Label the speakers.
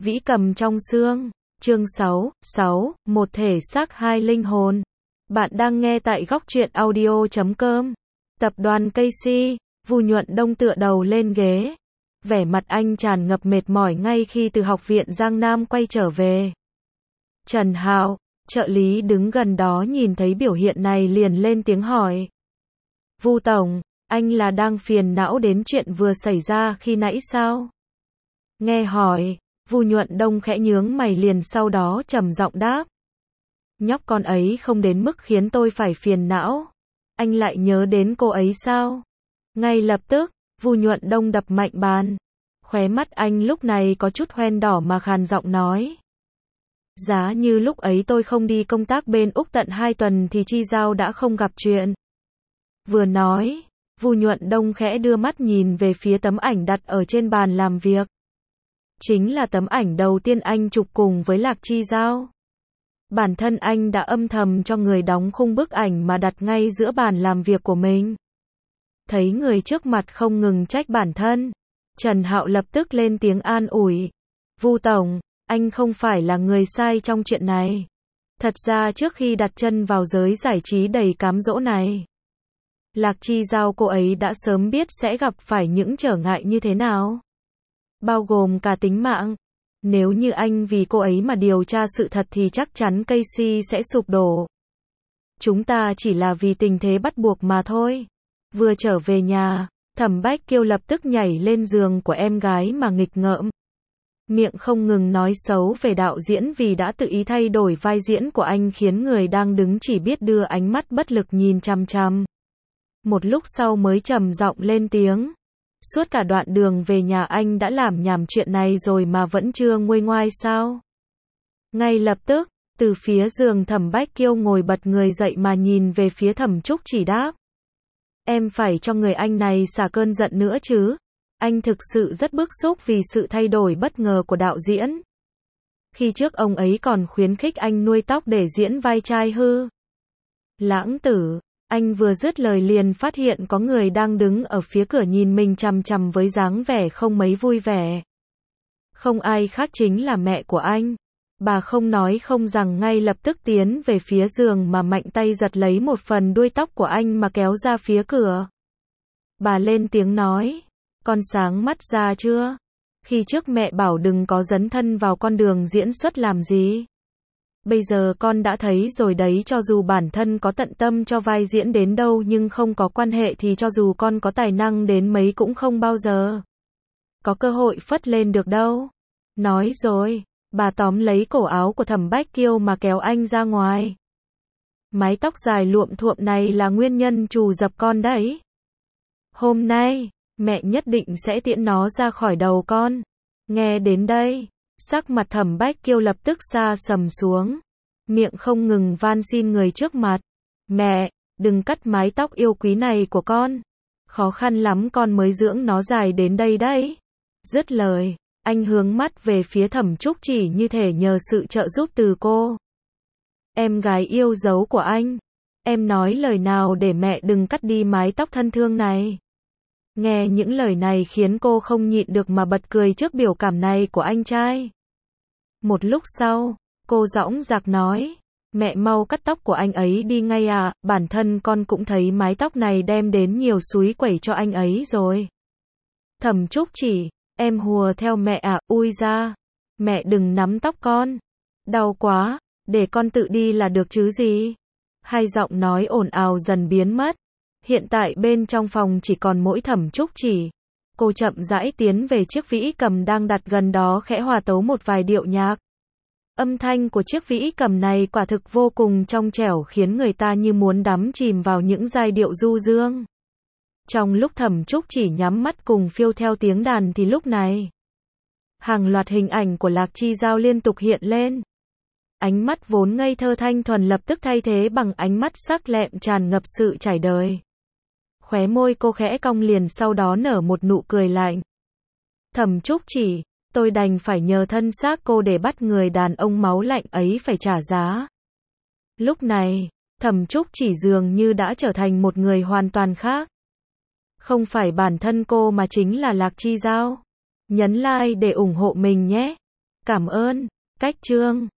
Speaker 1: Vĩ Cầm trong xương, chương 6, một thể xác hai linh hồn. Bạn đang nghe tại góc truyện audio.com. Tập đoàn Casey, Vu Nhuận Đông tựa đầu lên ghế. Vẻ mặt anh tràn ngập mệt mỏi ngay khi từ học viện Giang Nam quay trở về. Trần Hạo, trợ lý đứng gần đó nhìn thấy biểu hiện này liền lên tiếng hỏi. Vu Tổng, anh là đang phiền não đến chuyện vừa xảy ra khi nãy sao? Nghe hỏi, Vu Nhuận Đông khẽ nhướng mày liền sau đó trầm giọng đáp. Nhóc con ấy không đến mức khiến tôi phải phiền não. Anh lại nhớ đến cô ấy sao? Ngay lập tức, Vu Nhuận Đông đập mạnh bàn. Khóe mắt anh lúc này có chút hoen đỏ mà khàn giọng nói. Giá như lúc ấy tôi không đi công tác bên Úc tận 2 tuần thì Chi Giao đã không gặp chuyện. Vừa nói, Vu Nhuận Đông khẽ đưa mắt nhìn về phía tấm ảnh đặt ở trên bàn làm việc. Chính là tấm ảnh đầu tiên anh chụp cùng với Lạc Chi Giao. Bản thân anh đã âm thầm cho người đóng khung bức ảnh mà đặt ngay giữa bàn làm việc của mình. Thấy người trước mặt không ngừng trách bản thân, Trần Hạo lập tức lên tiếng an ủi. Vu Tổng, anh không phải là người sai trong chuyện này. Thật ra trước khi đặt chân vào giới giải trí đầy cám dỗ này, Lạc Chi Giao cô ấy đã sớm biết sẽ gặp phải những trở ngại như thế nào. Bao gồm cả tính mạng. Nếu như anh vì cô ấy mà điều tra sự thật thì chắc chắn Casey sẽ sụp đổ. Chúng ta chỉ là vì tình thế bắt buộc mà thôi. Vừa trở về nhà, Thẩm Bách Kiêu lập tức nhảy lên giường của em gái mà nghịch ngợm. Miệng không ngừng nói xấu về đạo diễn vì đã tự ý thay đổi vai diễn của anh khiến người đang đứng chỉ biết đưa ánh mắt bất lực nhìn chằm chằm. Một lúc sau mới trầm giọng lên tiếng. Suốt cả đoạn đường về nhà anh đã làm nhảm chuyện này rồi mà vẫn chưa nguôi ngoai sao? Ngay lập tức, từ phía giường Thẩm Bách Kiêu ngồi bật người dậy mà nhìn về phía Thẩm Trúc chỉ đáp. Em phải cho người anh này xả cơn giận nữa chứ? Anh thực sự rất bức xúc vì sự thay đổi bất ngờ của đạo diễn. Khi trước ông ấy còn khuyến khích anh nuôi tóc để diễn vai trai hư. Lãng tử. Anh vừa dứt lời liền phát hiện có người đang đứng ở phía cửa nhìn mình chằm chằm với dáng vẻ không mấy vui vẻ. Không ai khác chính là mẹ của anh. Bà không nói không rằng ngay lập tức tiến về phía giường mà mạnh tay giật lấy một phần đuôi tóc của anh mà kéo ra phía cửa. Bà lên tiếng nói, con sáng mắt ra chưa? Khi trước mẹ bảo đừng có dấn thân vào con đường diễn xuất làm gì. Bây giờ con đã thấy rồi đấy, cho dù bản thân có tận tâm cho vai diễn đến đâu nhưng không có quan hệ thì cho dù con có tài năng đến mấy cũng không bao giờ có cơ hội phất lên được đâu. Nói rồi, bà tóm lấy cổ áo của Thẩm Bách Kiêu mà kéo anh ra ngoài. Mái tóc dài luộm thuộm này là nguyên nhân trù dập con đấy. Hôm nay, mẹ nhất định sẽ tiễn nó ra khỏi đầu con. Nghe đến đây, sắc mặt Thẩm Bách Kiêu lập tức sa sầm xuống. Miệng không ngừng van xin người trước mặt. Mẹ, đừng cắt mái tóc yêu quý này của con. Khó khăn lắm con mới dưỡng nó dài đến đây đấy. Dứt lời, anh hướng mắt về phía Thẩm Trúc chỉ như thể nhờ sự trợ giúp từ cô. Em gái yêu dấu của anh. Em nói lời nào để mẹ đừng cắt đi mái tóc thân thương này. Nghe những lời này khiến cô không nhịn được mà bật cười trước biểu cảm này của anh trai. Một lúc sau, cô dõng dạc nói, mẹ mau cắt tóc của anh ấy đi ngay à, bản thân con cũng thấy mái tóc này đem đến nhiều súi quẩy cho anh ấy rồi. Thẩm Trúc chỉ, em hùa theo mẹ à, ui ra, mẹ đừng nắm tóc con, đau quá, để con tự đi là được chứ gì. Hai giọng nói ồn ào dần biến mất. Hiện tại bên trong phòng chỉ còn mỗi Thẩm Trúc chỉ. Cô chậm rãi tiến về chiếc vĩ cầm đang đặt gần đó khẽ hòa tấu một vài điệu nhạc. Âm thanh của chiếc vĩ cầm này quả thực vô cùng trong trẻo khiến người ta như muốn đắm chìm vào những giai điệu du dương. Trong lúc Thẩm Trúc chỉ nhắm mắt cùng phiêu theo tiếng đàn thì lúc này, hàng loạt hình ảnh của Lạc Chi Giao liên tục hiện lên. Ánh mắt vốn ngây thơ thanh thuần lập tức thay thế bằng ánh mắt sắc lẹm tràn ngập sự trải đời. Khóe môi cô khẽ cong liền sau đó nở một nụ cười lạnh. Thẩm Trúc chỉ, tôi đành phải nhờ thân xác cô để bắt người đàn ông máu lạnh ấy phải trả giá. Lúc này, Thẩm Trúc chỉ dường như đã trở thành một người hoàn toàn khác. Không phải bản thân cô mà chính là Lạc Chi Giao. Nhấn like để ủng hộ mình nhé. Cảm ơn. Cách chương